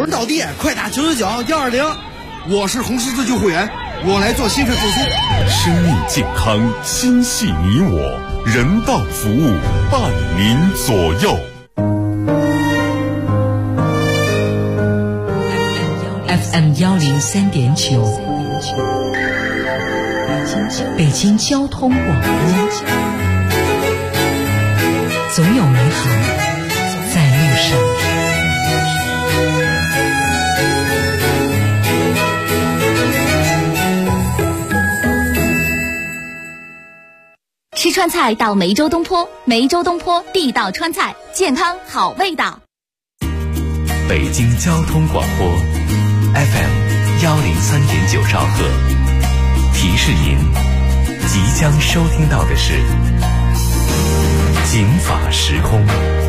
人到底，快打999-120。 我是红十字救护员，我来做心肺复苏。 生命健康，心系你我，人道服务伴您左右。 FM 103.9，北京交通广播，总有美好在路上。 吃川菜到梅州东坡，梅州东坡地道川菜，健康好味道。 北京交通广播 FM 103.9兆赫，提示您即将收听到的是警法时空。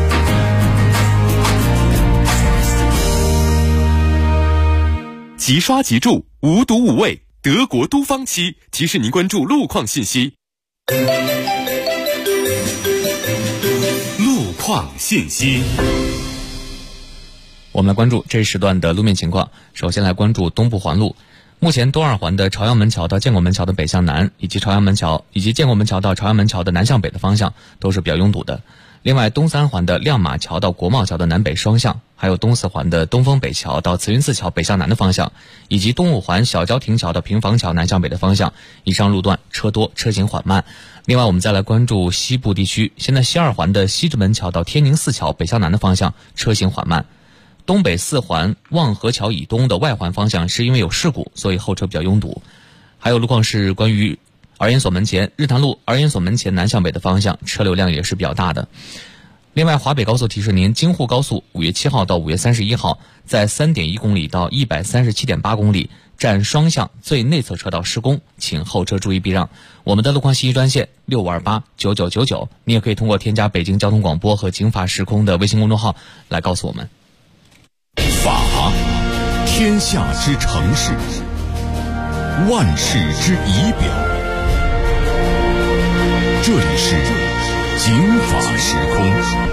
即刷即注，无毒无味，德国都方漆提示您关注路况信息。路况信息， 我们来关注这一时段的路面情况。首先来关注东部环路，目前东二环的朝阳门桥到建国门桥的北向南，以及朝阳门桥以及建国门桥到朝阳门桥的南向北的方向都是比较拥堵的。另外，东三环的亮马桥到国贸桥的南北双向，还有东四环的东风北桥到慈云寺桥北向南的方向，以及东五环小郊亭桥到平房桥南向北的方向，以上路段车多，车行缓慢。另外，我们再来关注西部地区，现在西二环的西直门桥到天宁寺桥北向南的方向车行缓慢。东北四环望河桥以东的外环方向是因为有事故，所以后车比较拥堵。还有路况是关于儿研所门前日坛路儿研所门前南向北的方向车流量也是比较大的。另外，华北高速提示您，京沪高速5月7号到5月31号在 3.1 公里到 137.8 公里占双向最内侧车道施工，请后车注意避让。我们的路况信息专线65289999，你也可以通过添加北京交通广播和警法时空的微信公众号来告诉我们。 法，天下之城市，万世之仪表。这里是警法时空。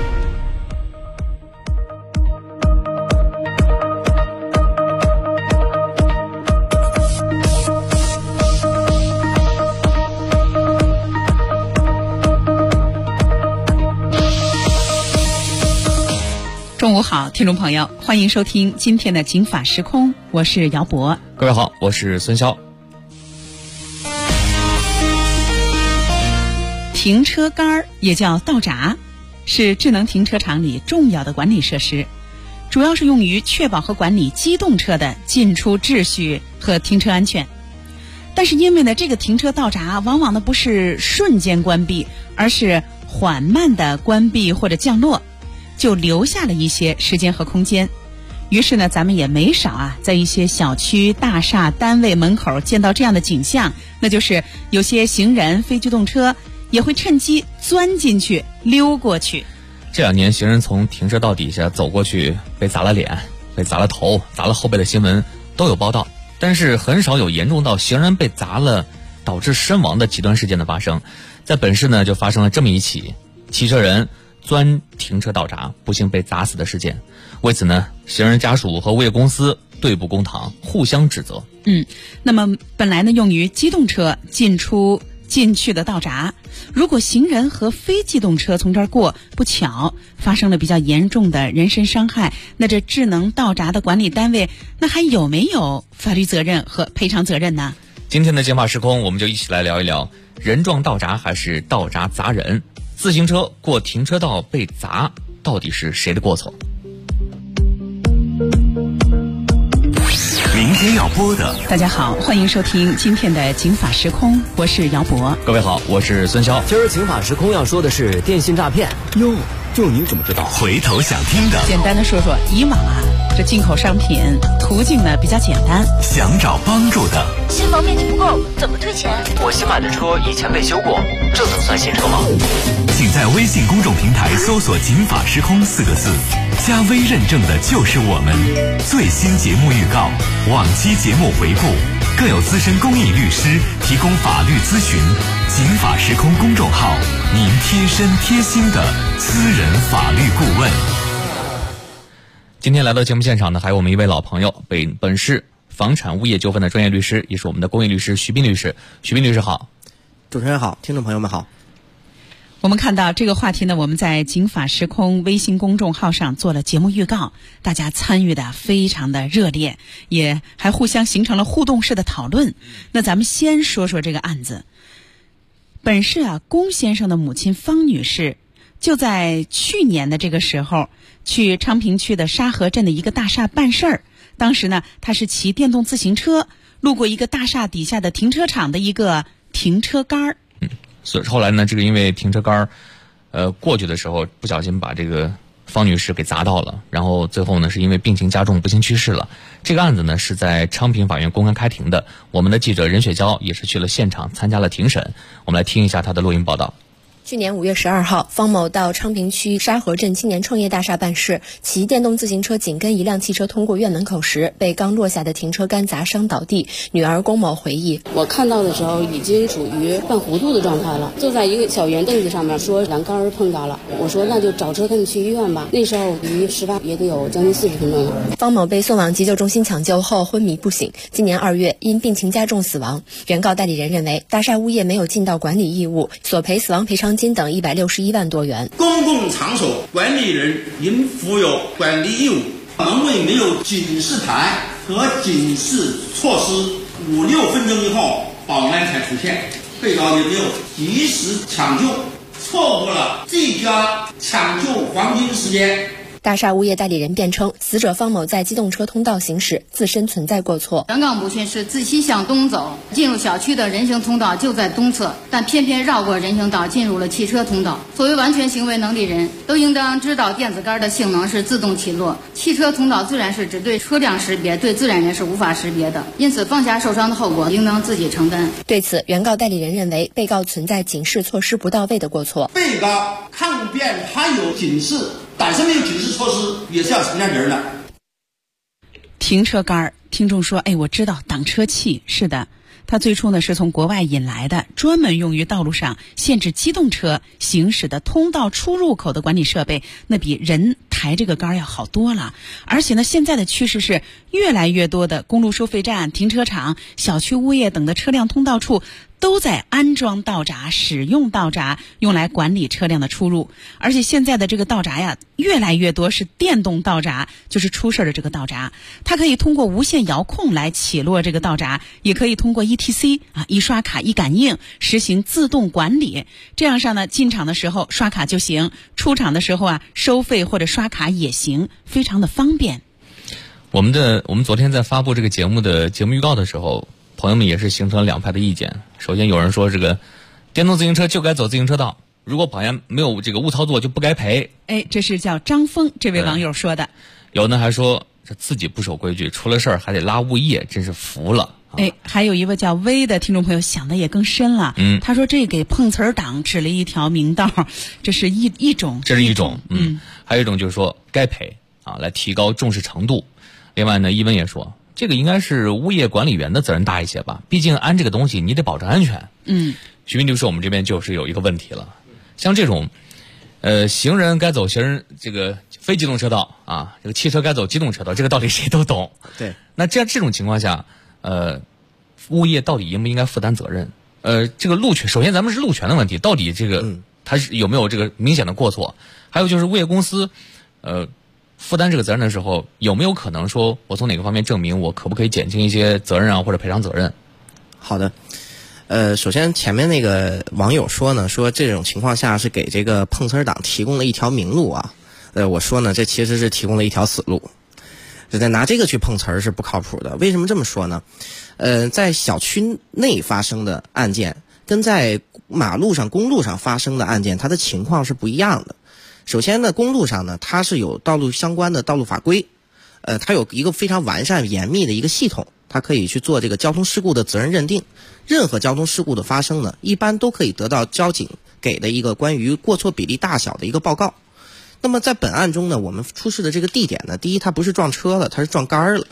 中午好，听众朋友，欢迎收听今天的警法时空，我是姚博。 各位好，我是孙潇。 停车杆也叫道闸，是智能停车场里重要的管理设施，主要是用于确保和管理机动车的进出秩序和停车安全。但是因为呢，这个停车道闸往往呢不是瞬间关闭，而是缓慢的关闭或者降落，就留下了一些时间和空间。于是呢，咱们也没少在一些小区、大厦、单位门口见到这样的景象，那就是有些行人、非机动车也会趁机钻进去溜过去。 这两年行人从停车道底下走过去被砸了脸、被砸了头、砸了后背的新闻都有报道，但是很少有严重到行人被砸了导致身亡的极端事件的发生。在本市呢，就发生了这么一起汽车人钻停车道闸不幸被砸死的事件。为此呢，行人家属和物业公司对簿公堂，互相指责。 那么本来呢，用于机动车进去的道闸，如果行人和非机动车从这儿过，不巧发生了比较严重的人身伤害，那这智能道闸的管理单位那还有没有法律责任和赔偿责任呢？ 今天的警法时空，我们就一起来聊一聊，人撞道闸还是道闸砸人？自行车过停车道被砸，到底是谁的过错？ 明天要播的， 大家好，欢迎收听今天的警法时空，我是姚博。 各位好，我是孙潇。 今儿警法时空要说的是电信诈骗。 哟，就您怎么知道？ 回头想听的， 简单的说说，以往这进口商品途径呢比较简单， 想找帮助的， 新房面积不够，怎么退钱？ 我新买的车以前被修过，这能算新车吗？ 请在微信公众平台搜索警法时空4个字，加微认证的就是我们。最新节目预告，往期节目回顾，更有资深公益律师提供法律咨询。警法时空公众号，您贴身贴心的私人法律顾问。 今天来到节目现场呢，还有我们一位老朋友，本市房产物业纠纷的专业律师，也是我们的公益律师徐斌律师。徐斌律师好。 主持人好，听众朋友们好。 我们看到这个话题呢，我们在警法时空微信公众号上做了节目预告，大家参与的非常的热烈，也还互相形成了互动式的讨论。那咱们先说说这个案子。本市龚先生的母亲方女士就在去年的这个时候去昌平区的沙河镇的一个大厦办事儿。当时呢，她是骑电动自行车路过一个大厦底下的停车场的一个停车杆儿。 所以后来呢，这个因为停车杆过去的时候不小心把这个方女士给砸到了，然后最后呢是因为病情加重不幸去世了。这个案子呢是在昌平法院公开开庭的，我们的记者任雪娇也是去了现场参加了庭审，我们来听一下她的录音报道。 去年5月12号，方某到昌平区沙河镇青年创业大厦办事，骑电动自行车紧跟一辆汽车通过院门口时，被刚落下的停车杆砸伤倒地。女儿龚某回忆： 我看到的时候已经属于半糊涂的状态了，坐在一个小圆凳子上面，说栏杆碰着了。我说那就找车赶紧去医院吧。那时候离事发也得有将近40分钟了。 方某被送往急救中心抢救后昏迷不醒，今年2月因病情加重死亡。原告代理人认为，大厦物业没有尽到管理义务，索赔死亡赔偿金等161万多元。 公共场所管理人应负有管理义务，因为没有警示台和警示措施，5-6分钟以后保安才出现，被告也没有及时抢救，错过了最佳抢救黄金时间。 大厦物业代理人辩称，死者方某在机动车通道行驶，自身存在过错。 原告母亲是自西向东走，进入小区的人行通道就在东侧，但偏偏绕过人行道进入了汽车通道。作为完全行为能力人，都应当知道电子杆的性能是自动起落，汽车通道自然是只对车辆识别，对自然人是无法识别的，因此放下受伤的后果应当自己承担。 对此，原告代理人认为，被告存在警示措施不到位的过错。 被告抗辩他有警示，但是没有警示措施，也是要承担责任的。 停车杆，听众说，我知道挡车器，是的，它最初呢是从国外引来的，专门用于道路上限制机动车行驶的通道出入口的管理设备，那比人抬这个杆要好多了。而且呢，现在的趋势是越来越多的公路收费站、停车场、小区物业等的车辆通道处都在安装道闸，使用道闸用来管理车辆的出入。而且现在的这个道闸呀，越来越多是电动道闸，就是出事的这个道闸，它可以通过无线遥控来起落这个道闸，也可以通过 ETC 一刷卡一感应实行自动管理。这样上呢，进场的时候刷卡就行，出场的时候收费或者刷卡也行，非常的方便。 我们昨天在发布这个节目的节目预告的时候，朋友们也是形成了两派的意见。首先有人说，这个电动自行车就该走自行车道，如果保安没有这个误操作就不该赔。 这是叫张峰这位网友说的。 有呢还说这自己不守规矩，出了事儿还得拉物业，真是服了。 还有一位叫薇的听众朋友想的也更深了。他说这给碰瓷儿党指了一条明道，这是一种。 这是一种。还有一种就是说该赔来提高重视程度。另外呢，一文也说，这个应该是物业管理员的责任大一些吧，毕竟安这个东西你得保证安全。徐斌律师，我们这边就是有一个问题了，像这种行人该走这个非机动车道这个汽车该走机动车道，这个道理谁都懂。 对。 那这种情况下，物业到底应不应该负担责任？这个路权，首先咱们是路权的问题，到底这个它是有没有这个明显的过错？还有就是物业公司负担这个责任的时候，有没有可能说我从哪个方面证明我可不可以减轻一些责任或者赔偿责任？ 好的。首先前面那个网友说呢，说这种情况下是给这个碰瓷儿党提供了一条明路我说呢，这其实是提供了一条死路。拿这个去碰瓷儿是不靠谱的。为什么这么说呢？在小区内发生的案件跟在马路上公路上发生的案件，它的情况是不一样的。首先呢，公路上呢，它是有道路相关的道路法规，它有一个非常完善严密的一个系统，它可以去做这个交通事故的责任认定。任何交通事故的发生呢，一般都可以得到交警给的一个关于过错比例大小的一个报告。那么在本案中呢，我们出示的这个地点呢，第一它不是撞车了，它是撞杆了。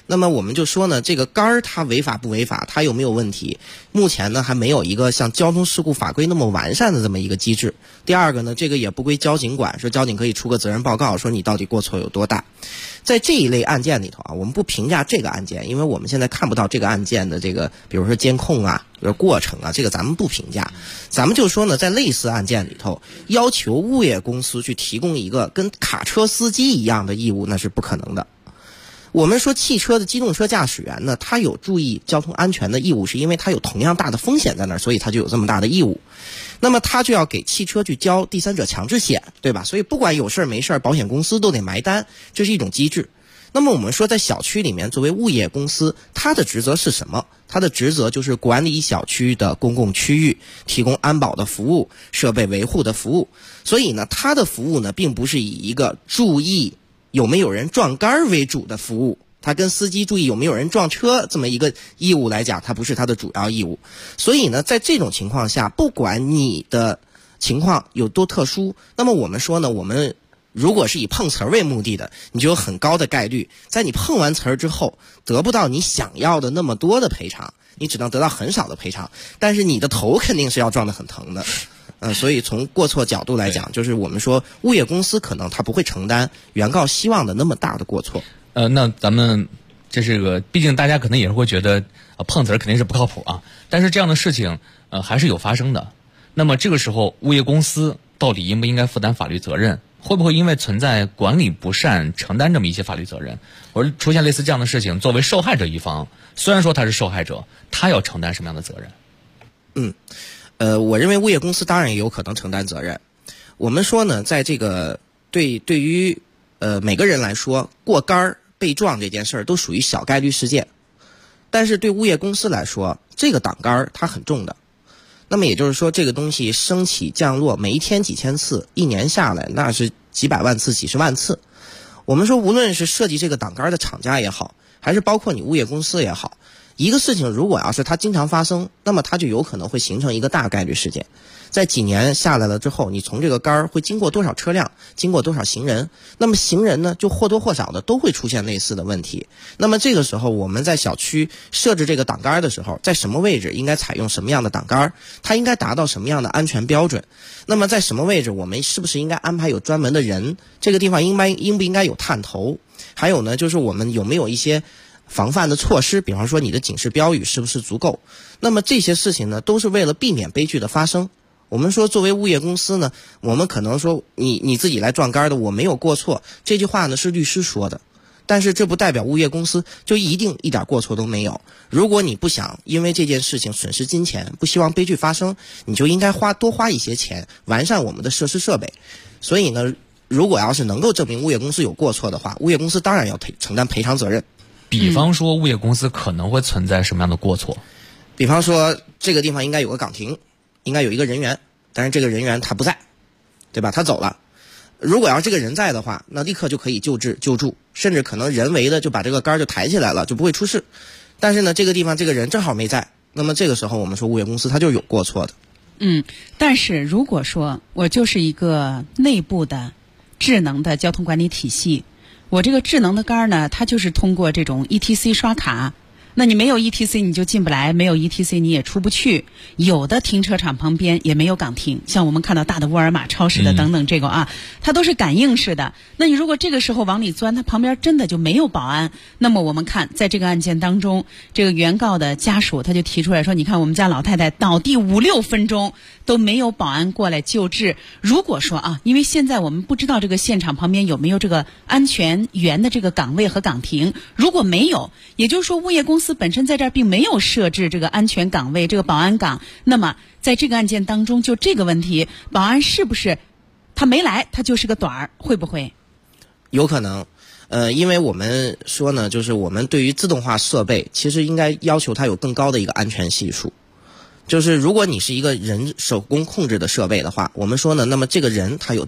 那么我们就说呢，这个杆儿它违法不违法，它有没有问题？目前呢还没有一个像交通事故法规那么完善的这么一个机制。第二个呢，这个也不归交警管，说交警可以出个责任报告，说你到底过错有多大。在这一类案件里头啊，我们不评价这个案件，因为我们现在看不到这个案件的这个，比如说监控啊、过程啊，这个咱们不评价。咱们就说呢，在类似案件里头，要求物业公司去提供一个跟卡车司机一样的义务，那是不可能的。我们说汽车的机动车驾驶员呢，他有注意交通安全的义务，是因为他有同样大的风险在那儿，所以他就有这么大的义务。那么他就要给汽车去交第三者强制险，对吧？所以不管有事没事，保险公司都得埋单，这是一种机制。那么我们说在小区里面，作为物业公司，它的职责是什么？它的职责就是管理小区的公共区域，提供安保的服务、设备维护的服务。所以呢，它的服务呢，并不是以一个注意有没有人撞杆为主的服务，它跟司机注意有没有人撞车这么一个义务来讲，它不是它的主要义务。所以呢，在这种情况下，不管你的情况有多特殊，那么我们说呢，我们如果是以碰瓷儿为目的的，你就有很高的概率，在你碰完瓷儿之后，得不到你想要的那么多的赔偿，你只能得到很少的赔偿，但是你的头肯定是要撞得很疼的。所以从过错角度来讲，就是我们说物业公司可能他不会承担原告希望的那么大的过错。 那咱们这是个，毕竟大家可能也是会觉得碰瓷儿肯定是不靠谱啊，但是这样的事情还是有发生的。那么这个时候，物业公司到底应不应该负担法律责任？会不会因为存在管理不善承担这么一些法律责任？或者出现类似这样的事情，作为受害者一方，虽然说他是受害者，他要承担什么样的责任？ 我认为物业公司当然也有可能承担责任。我们说呢，在这个对于每个人来说，过杆儿被撞这件事儿都属于小概率事件，但是对物业公司来说，这个挡杆儿它很重的。那么也就是说，这个东西升起降落每一天几千次，一年下来那是几百万次、几十万次。我们说，无论是设计这个挡杆的厂家也好，还是包括你物业公司也好，一个事情如果要是它经常发生，那么它就有可能会形成一个大概率事件。在几年下来了之后，你从这个杆儿会经过多少车辆，经过多少行人，那么行人呢就或多或少的都会出现类似的问题。那么这个时候我们在小区设置这个挡杆的时候，在什么位置应该采用什么样的挡杆，它应该达到什么样的安全标准，那么在什么位置我们是不是应该安排有专门的人，这个地方应不应该有探头，还有呢就是我们有没有一些防范的措施，比方说你的警示标语是不是足够。那么这些事情呢都是为了避免悲剧的发生。我们说作为物业公司呢，我们可能说你自己来撞杆的，我没有过错，这句话呢是律师说的，但是这不代表物业公司就一定一点过错都没有。如果你不想因为这件事情损失金钱，不希望悲剧发生，你就应该多花一些钱完善我们的设施设备。所以呢，如果要是能够证明物业公司有过错的话，物业公司当然要承担赔偿责任。 比方说物业公司可能会存在什么样的过错？ 比方说这个地方应该有个岗亭，应该有一个人员，但是这个人员他不在，对吧？他走了。如果要这个人在的话，那立刻就可以救助，甚至可能人为的就把这个杆就抬起来了，就不会出事。但是呢，这个地方这个人正好没在，那么这个时候我们说物业公司它就有过错的。 但是如果说我就是一个内部的智能的交通管理体系，我这个智能的杆呢，它就是通过这种 ETC 刷卡，那你没有 ETC 你就进不来，没有 ETC 你也出不去。有的停车场旁边也没有岗亭，像我们看到大的沃尔玛超市的等等这个它都是感应式的。那你如果这个时候往里钻，它旁边真的就没有保安，那么我们看在这个案件当中，这个原告的家属他就提出来说，你看我们家老太太倒地5-6分钟都没有保安过来救治。如果说因为现在我们不知道这个现场旁边有没有这个安全员的这个岗位和岗亭，如果没有，也就是说物业公司本身在这儿并没有设置这个安全岗位，这个保安岗，那么在这个案件当中，就这个问题，保安是不是他没来，他就是个短儿，会不会？ 有可能。因为我们说呢，就是我们对于自动化设备，其实应该要求它有更高的一个安全系数。就是如果你是一个人手工控制的设备的话，我们说呢，那么这个人他有责任。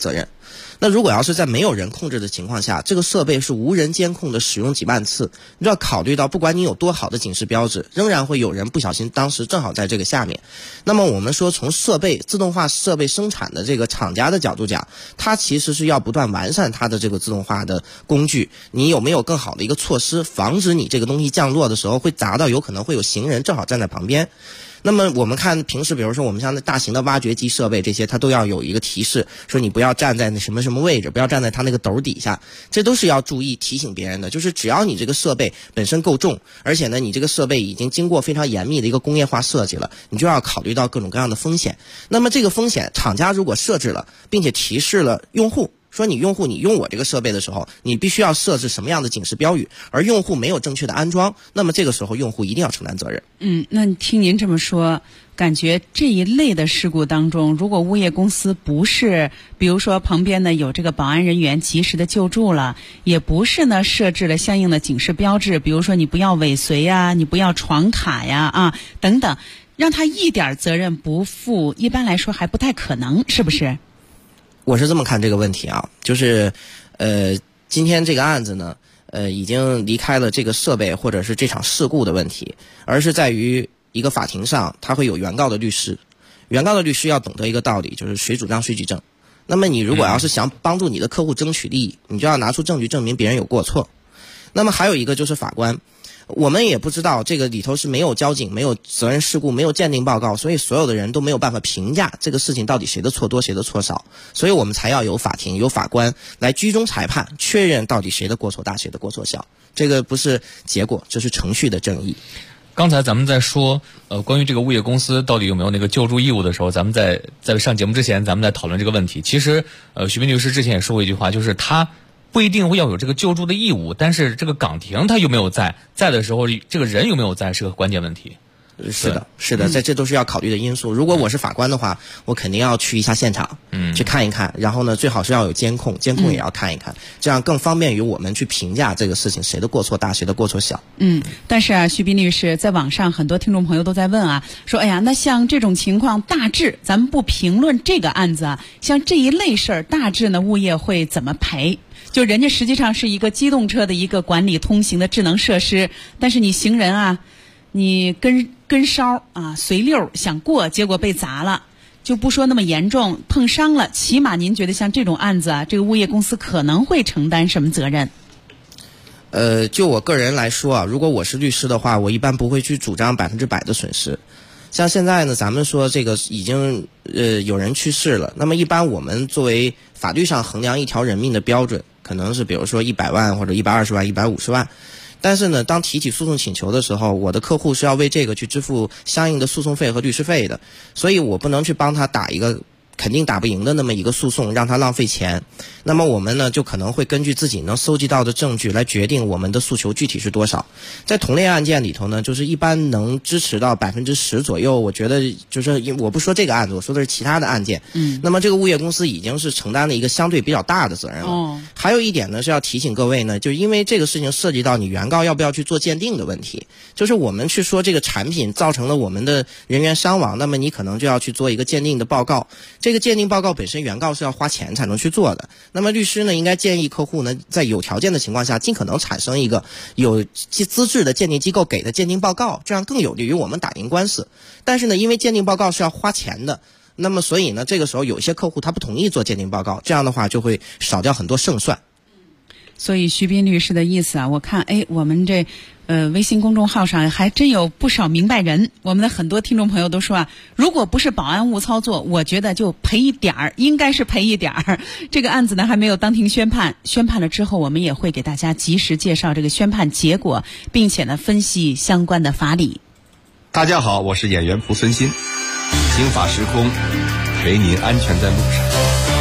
那如果要是在没有人控制的情况下，这个设备是无人监控的使用几万次，你就要考虑到不管你有多好的警示标志，仍然会有人不小心当时正好在这个下面。那么我们说从自动化设备生产的这个厂家的角度讲，它其实是要不断完善它的这个自动化的工具，你有没有更好的一个措施，防止你这个东西降落的时候会砸到有可能会有行人正好站在旁边。那么我们看平时比如说我们像那大型的挖掘机设备这些，它都要有一个提示，说你不要站在那什么什么位置，不要站在它那个斗底下，这都是要注意提醒别人的。就是只要你这个设备本身够重，而且呢你这个设备已经经过非常严密的一个工业化设计了，你就要考虑到各种各样的风险。那么这个风险厂家如果设置了并且提示了用户，说你用户你用我这个设备的时候，你必须要设置什么样的警示标语，而用户没有正确的安装，那么这个时候用户一定要承担责任。 那听您这么说，感觉这一类的事故当中，如果物业公司不是比如说旁边呢有这个保安人员及时的救助了，也不是呢设置了相应的警示标志，比如说你不要尾随呀，你不要闯卡呀等等，让他一点责任不负，一般来说还不太可能，是不是？ 我是这么看这个问题啊，就是今天这个案子呢已经离开了这个设备或者是这场事故的问题，而是在于一个法庭上他会有原告的律师，原告的律师要懂得一个道理，就是谁主张谁举证。那么你如果要是想帮助你的客户争取利益，你就要拿出证据证明别人有过错。那么还有一个就是法官，我们也不知道这个里头是没有交警，没有责任事故，没有鉴定报告，所以所有的人都没有办法评价这个事情到底谁的错多谁的错少，所以我们才要有法庭有法官来居中裁判，确认到底谁的过错大谁的过错小。这个不是结果，这是程序的正义。 刚才咱们在说关于这个物业公司到底有没有那个救助义务的时候，咱们在上节目之前咱们在讨论这个问题。其实徐斌律师之前也说过一句话，就是他不一定会要有这个救助的义务，但是这个岗亭他有没有在的时候，这个人有没有在是个关键问题。 是的，这都是要考虑的因素。如果我是法官的话，我肯定要去一下现场，去看一看，然后呢，最好是要有监控也要看一看，这样更方便于我们去评价这个事情谁的过错大，谁的过错小。 但是啊，徐斌律师，在网上很多听众朋友都在问啊，说哎呀，那像这种情况，大致咱们不评论这个案子啊，像这一类事儿，大致呢物业会怎么赔？就人家实际上是一个机动车的一个管理通行的智能设施，但是你行人啊，你跟梢啊随溜想过，结果被砸了，就不说那么严重，碰伤了，起码您觉得像这种案子啊，这个物业公司可能会承担什么责任？ 就我个人来说啊，如果我是律师的话，我一般不会去主张100%的损失。像现在呢，咱们说这个已经有人去世了，那么一般我们作为法律上衡量一条人命的标准，可能是比如说100万或者120万、150万。但是呢，当提起诉讼请求的时候，我的客户是要为这个去支付相应的诉讼费和律师费的，所以我不能去帮他打一个肯定打不赢的那么一个诉讼，让他浪费钱。那么我们呢，就可能会根据自己能搜集到的证据来决定我们的诉求具体是多少。在同类案件里头呢，就是一般能支持到10%左右，我觉得就是我不说这个案子，我说的是其他的案件。那么这个物业公司已经是承担了一个相对比较大的责任了。还有一点呢，是要提醒各位呢，就因为这个事情涉及到你原告要不要去做鉴定的问题，就是我们去说这个产品造成了我们的人员伤亡，那么你可能就要去做一个鉴定的报告。这个鉴定报告本身原告是要花钱才能去做的，那么律师呢应该建议客户呢在有条件的情况下尽可能产生一个有资质的鉴定机构给的鉴定报告，这样更有利于我们打赢官司。但是呢，因为鉴定报告是要花钱的，那么所以呢这个时候有些客户他不同意做鉴定报告，这样的话就会少掉很多胜算。 所以徐斌律师的意思啊，我看我们这微信公众号上还真有不少明白人。我们的很多听众朋友都说啊，如果不是保安误操作，我觉得就赔一点儿，应该是赔一点儿。这个案子呢还没有当庭宣判，宣判了之后我们也会给大家及时介绍这个宣判结果，并且呢分析相关的法理。 大家好，我是演员蒲森新，刑法时空陪您安全在路上。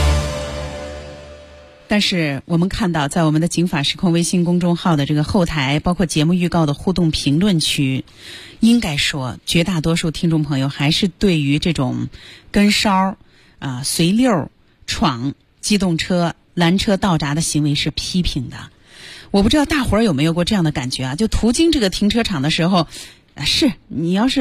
但是我们看到在我们的警法时空微信公众号的这个后台，包括节目预告的互动评论区，应该说绝大多数听众朋友还是对于这种跟梢随溜闯机动车拦车倒闸的行为是批评的。我不知道大伙儿有没有过这样的感觉啊，就途经这个停车场的时候，是你要是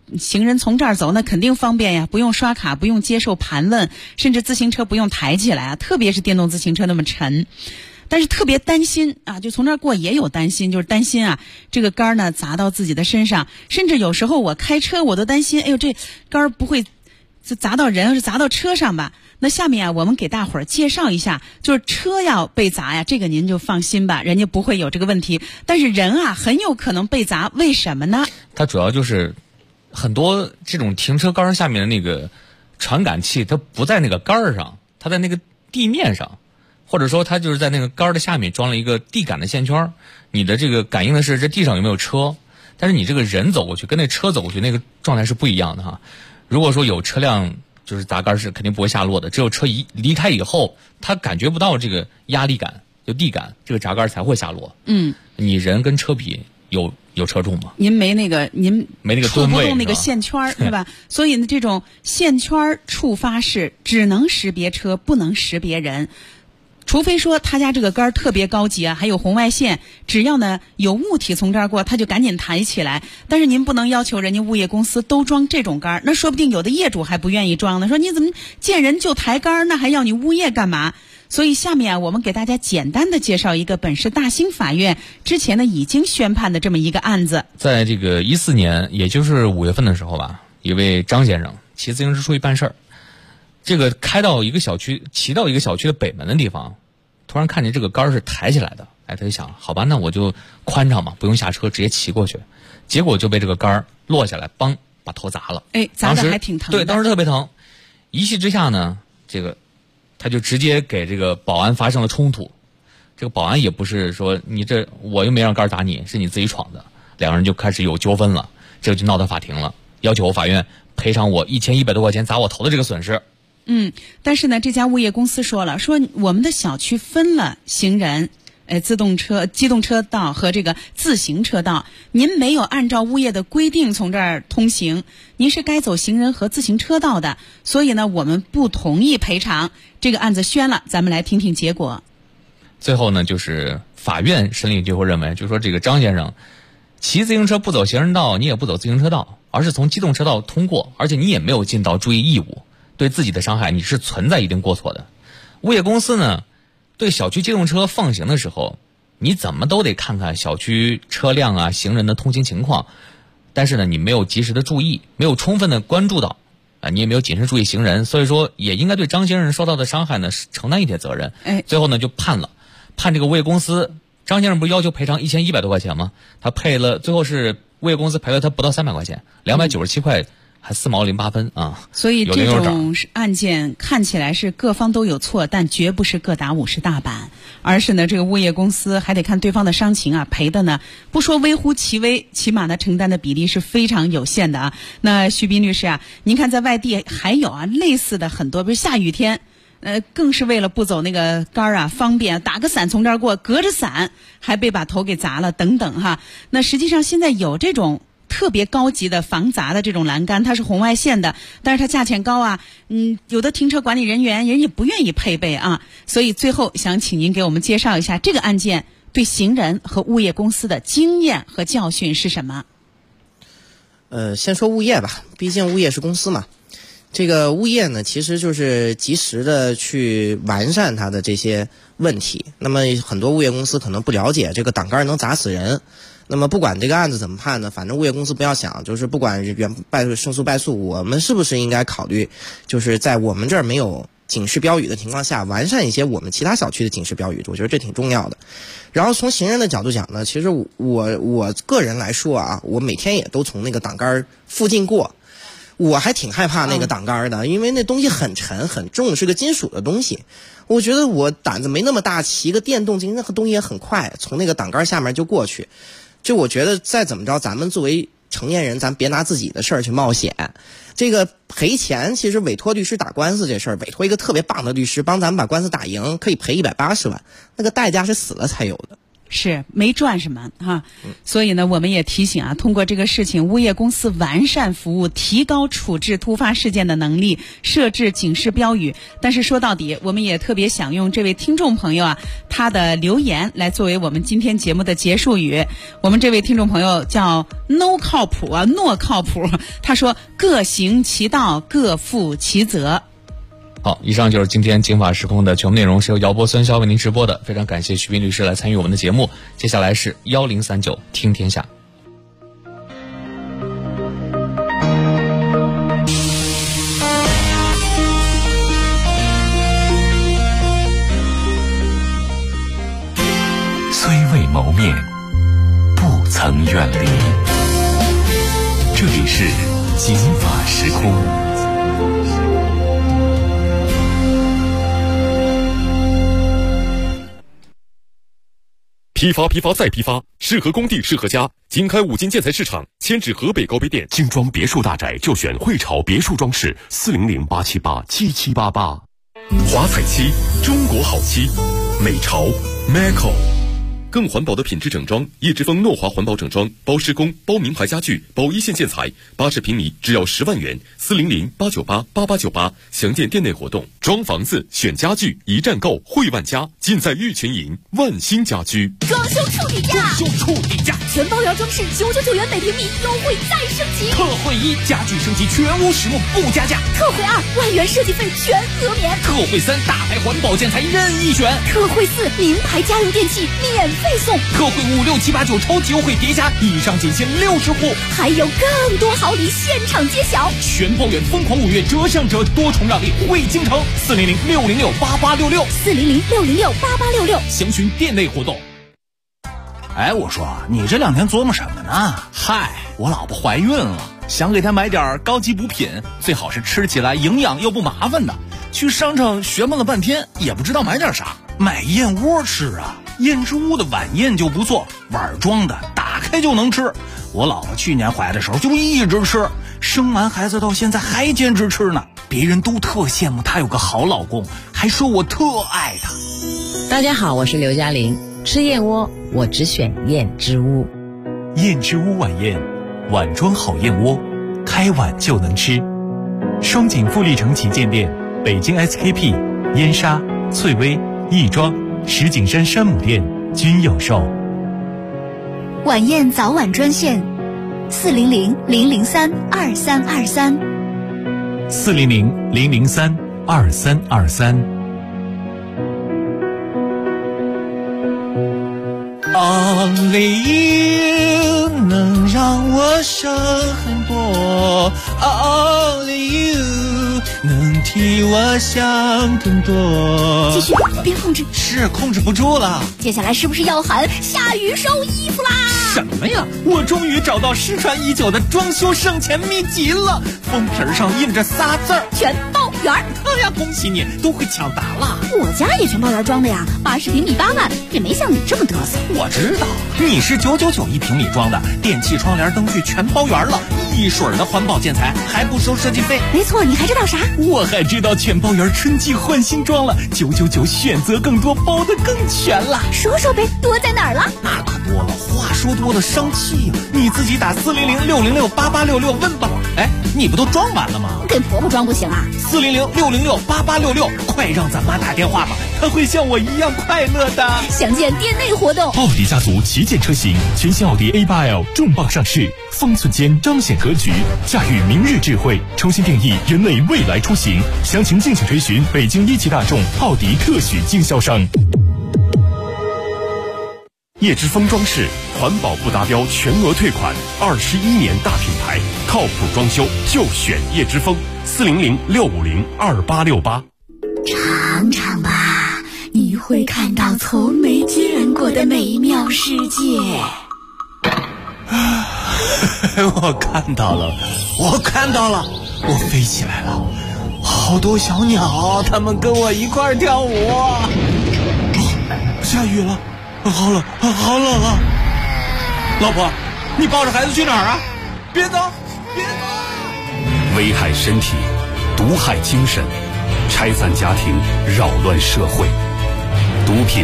行人从这儿走，那肯定方便呀，不用刷卡，不用接受盘问，甚至自行车不用抬起来啊，特别是电动自行车那么沉。但是特别担心啊，就从这儿过也有担心，就是担心啊，这个杆呢砸到自己的身上，甚至有时候我开车我都担心，哎呦，这杆不会砸到人，是砸到车上吧？那下面啊，我们给大伙儿介绍一下，就是车要被砸呀，这个您就放心吧，人家不会有这个问题。但是人啊，很有可能被砸，为什么呢？ 它主要就是很多这种停车杆下面的那个传感器，它不在那个杆上，它在那个地面上。或者说它就是在那个杆的下面装了一个地感的线圈，你的这个感应的是这地上有没有车，但是你这个人走过去跟那车走过去那个状态是不一样的哈。如果说有车辆就是砸杆是肯定不会下落的，只有车一离开以后，它感觉不到这个压力感，就地感，这个砸杆才会下落。你人跟车比有车重吗？ 您没那个触不动那个线圈对吧？所以呢，这种线圈触发是只能识别车，不能识别人。除非说他家这个杆特别高级啊，还有红外线，只要呢有物体从这儿过，他就赶紧抬起来。但是您不能要求人家物业公司都装这种杆，那说不定有的业主还不愿意装呢，说你怎么见人就抬杆，那还要你物业干嘛？所以下面啊，我们给大家简单的介绍一个本市大兴法院之前呢已经宣判的这么一个案子。 在这个14年，也就是5月份的时候吧，一位张先生骑自行车出去办事儿，这个骑到一个小区的北门的地方，突然看见这个杆是抬起来的，他就想，好吧，那我就宽敞嘛，不用下车，直接骑过去。结果就被这个杆落下来，梆，把头砸了。 砸得还挺疼的。 对，当时特别疼。一气之下呢，这个他就直接给这个保安发生了冲突。这个保安也不是说我又没让杆砸你，是你自己闯的，两个人就开始有纠纷了，这个就闹到法庭了，要求法院赔偿我1100多块钱砸我头的这个损失。 但是呢，这家物业公司说了，说我们的小区分了行人、机动车道和这个自行车道，您没有按照物业的规定从这儿通行，您是该走行人和自行车道的，所以呢，我们不同意赔偿。这个案子宣了，咱们来听听结果。 最后呢，就是法院审理最后认为，就是说这个张先生骑自行车不走行人道，你也不走自行车道，而是从机动车道通过，而且你也没有尽到注意义务。对自己的伤害你是存在一定过错的。物业公司呢，对小区机动车放行的时候，你怎么都得看看小区车辆啊、行人的通行情况，但是呢，你没有及时的注意，没有充分的关注到你也没有谨慎注意行人，所以说也应该对张先生受到的伤害呢承担一点责任。最后呢就判这个物业公司，张先生不是要求赔偿1100多块钱吗？他最后是物业公司赔了他不到300块钱，297块。还4毛08分啊！ 所以这种案件看起来是各方都有错，但绝不是各打50大板，而是呢这个物业公司还得看对方的伤情啊，赔的呢不说微乎其微，起码呢承担的比例是非常有限的啊。那徐斌律师啊，您看在外地还有类似的很多，比如下雨天，更是为了不走那个杆啊方便，打个伞从这儿过，隔着伞还被把头给砸了等等哈。那实际上现在有这种特别高级的防砸的这种栏杆，它是红外线的，但是它价钱高啊，有的停车管理人员人也不愿意配备啊，所以最后想请您给我们介绍一下这个案件对行人和物业公司的经验和教训是什么？ 先说物业吧，毕竟物业是公司嘛。这个物业呢，其实就是及时的去完善它的这些问题。那么很多物业公司可能不了解这个挡杆能砸死人。那么不管这个案子怎么判呢，反正物业公司不要想，就是不管胜诉败诉，我们是不是应该考虑，就是在我们这儿没有警示标语的情况下，完善一些我们其他小区的警示标语，我觉得这挺重要的。然后从行人的角度讲呢，其实我个人来说啊，我每天也都从那个挡杆附近过。我还挺害怕那个挡杆的，因为那东西很沉很重，是个金属的东西。我觉得我胆子没那么大，骑个电动机那个东西也很快，从那个挡杆下面就过去。就我觉得再怎么着，咱们作为成年人，咱别拿自己的事儿去冒险。这个赔钱，其实委托律师打官司这事儿，委托一个特别棒的律师帮咱们把官司打赢，可以赔180万，那个代价是死了才有的。 是没赚什么哈。所以呢，我们也提醒啊，通过这个事情，物业公司完善服务，提高处置突发事件的能力，设置警示标语。但是说到底，我们也特别想用这位听众朋友啊他的留言来作为我们今天节目的结束语。我们这位听众朋友叫 No 靠谱啊，诺靠谱，他说各行其道，各负其责。 好，以上就是今天警法时空的全部内容，是由姚波、孙潇为您直播的。非常感谢徐斌律师来参与我们的节目。接下来是1039听天下。 虽未谋面，不曾远离。这里是警法时空。 批发再批发，适合工地适合家。经开5金建材市场，迁至河北高碑店。 精装别墅大宅就选汇潮别墅装饰，400-878-7788。 华彩漆，中国好漆，美潮 Maco。更环保的品质整装，叶之峰诺华环保整装，包施工、包名牌家具、包一线建材，80平米只要10万元，400-898-8898。详见店内活动。装房子选家具，一站购汇万家，尽在玉泉营万兴家居。 装修处底价，全包圆装饰999元每平米，优惠再升级。 特惠1，家具升级全屋实木不加价。 特惠2，万元设计费全额免。 特惠3，大牌环保建材任意选。 特惠4，名牌家用电器免费送。 特惠5、6、7、8、9超级优惠叠加，以上仅限60户， 还有更多好礼现场揭晓。 全包圆疯狂5月折上折，多重让利惠京城，400-606-8866，400-606-8866，详询店内活动。 哎，我说你这2天琢磨什么呢？ 嗨，我老婆怀孕了，想给她买点高级补品，最好是吃起来营养又不麻烦的。去商场学摸了半天，也不知道买点啥。 买燕窝吃啊，燕之屋的晚宴就不错，碗装的，打开就能吃。我老婆去年怀的时候就一直吃，生完孩子到现在还坚持吃呢。别人都特羡慕她有个好老公，还说我特爱她。 大家好，我是刘嘉玲。吃燕窝，我只选燕之屋。 燕之屋晚宴，碗装好燕窝，开碗就能吃。双井富力城旗舰店、北京 SKP、燕莎、翠微、亦庄、石景山山姆店均有售。 晚宴早晚专线400-003-2323 400-003-2323。 Only you 能让我想很多 ，Only you 能替我想更多。 继续，别控制， 是控制不住了。 接下来是不是要喊下雨收衣服啦？ 什么呀？我终于找到失传已久的装修省钱秘籍了，封皮上印着仨字儿： 全包圆。 哎呀，恭喜你，都会抢答了。 我家也全包圆装的呀，80平米8万，也没像你这么嘚瑟。 我知道，你是999一平米装的，电器、窗帘、灯具全包圆了，一水的环保建材，还不收设计费。 没错，你还知道啥？ 我还知道全包圆春季换新装了，999选择更多，包得更全了。 说说呗，多在哪儿了？ 那可多了，话说多了伤气呀。你自己打400-606-8866问吧。哎，你不都装完了吗？ 给婆婆装不行啊 ？400-606-8866，快让咱妈打电话吧，她会像我一样快乐的。 详见店内活动。 奥迪家族旗舰车型，全新奥迪 A8L 重磅上市，方寸间彰显格局，驾驭明日智慧，重新定义人类未来出行。详情敬请垂询北京一汽大众奥迪特许经销商。 叶之峰装饰，环保不达标全额退款，21年大品牌，靠谱装修就选叶之峰，400-650-2868。 尝尝吧，你会看到从没见过的美妙世界。 我看到了，我飞起来了，好多小鸟，它们跟我一块儿跳舞。下雨了。好冷啊！老婆，你抱着孩子去哪儿啊？别走！ 危害身体，毒害精神，拆散家庭，扰乱社会，毒品